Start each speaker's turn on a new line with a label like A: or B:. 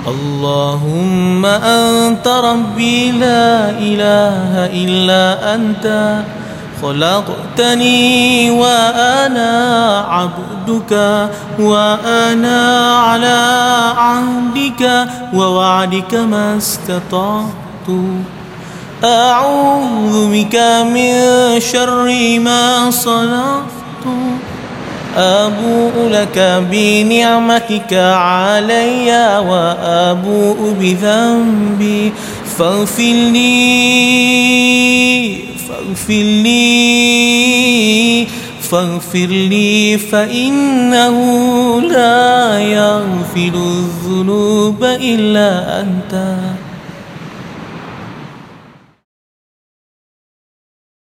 A: اللهم أنت ربي لا إله إلا أنت خلقتني وأنا عبدك وأنا على عهدك ووعدك ما استطعت أعوذ بك من شر ما صنعت أبوء لك بنعمتك علي وأبوء بذنبي فاغفر لي فإنه لا يغفر الذنوب إلا أنت.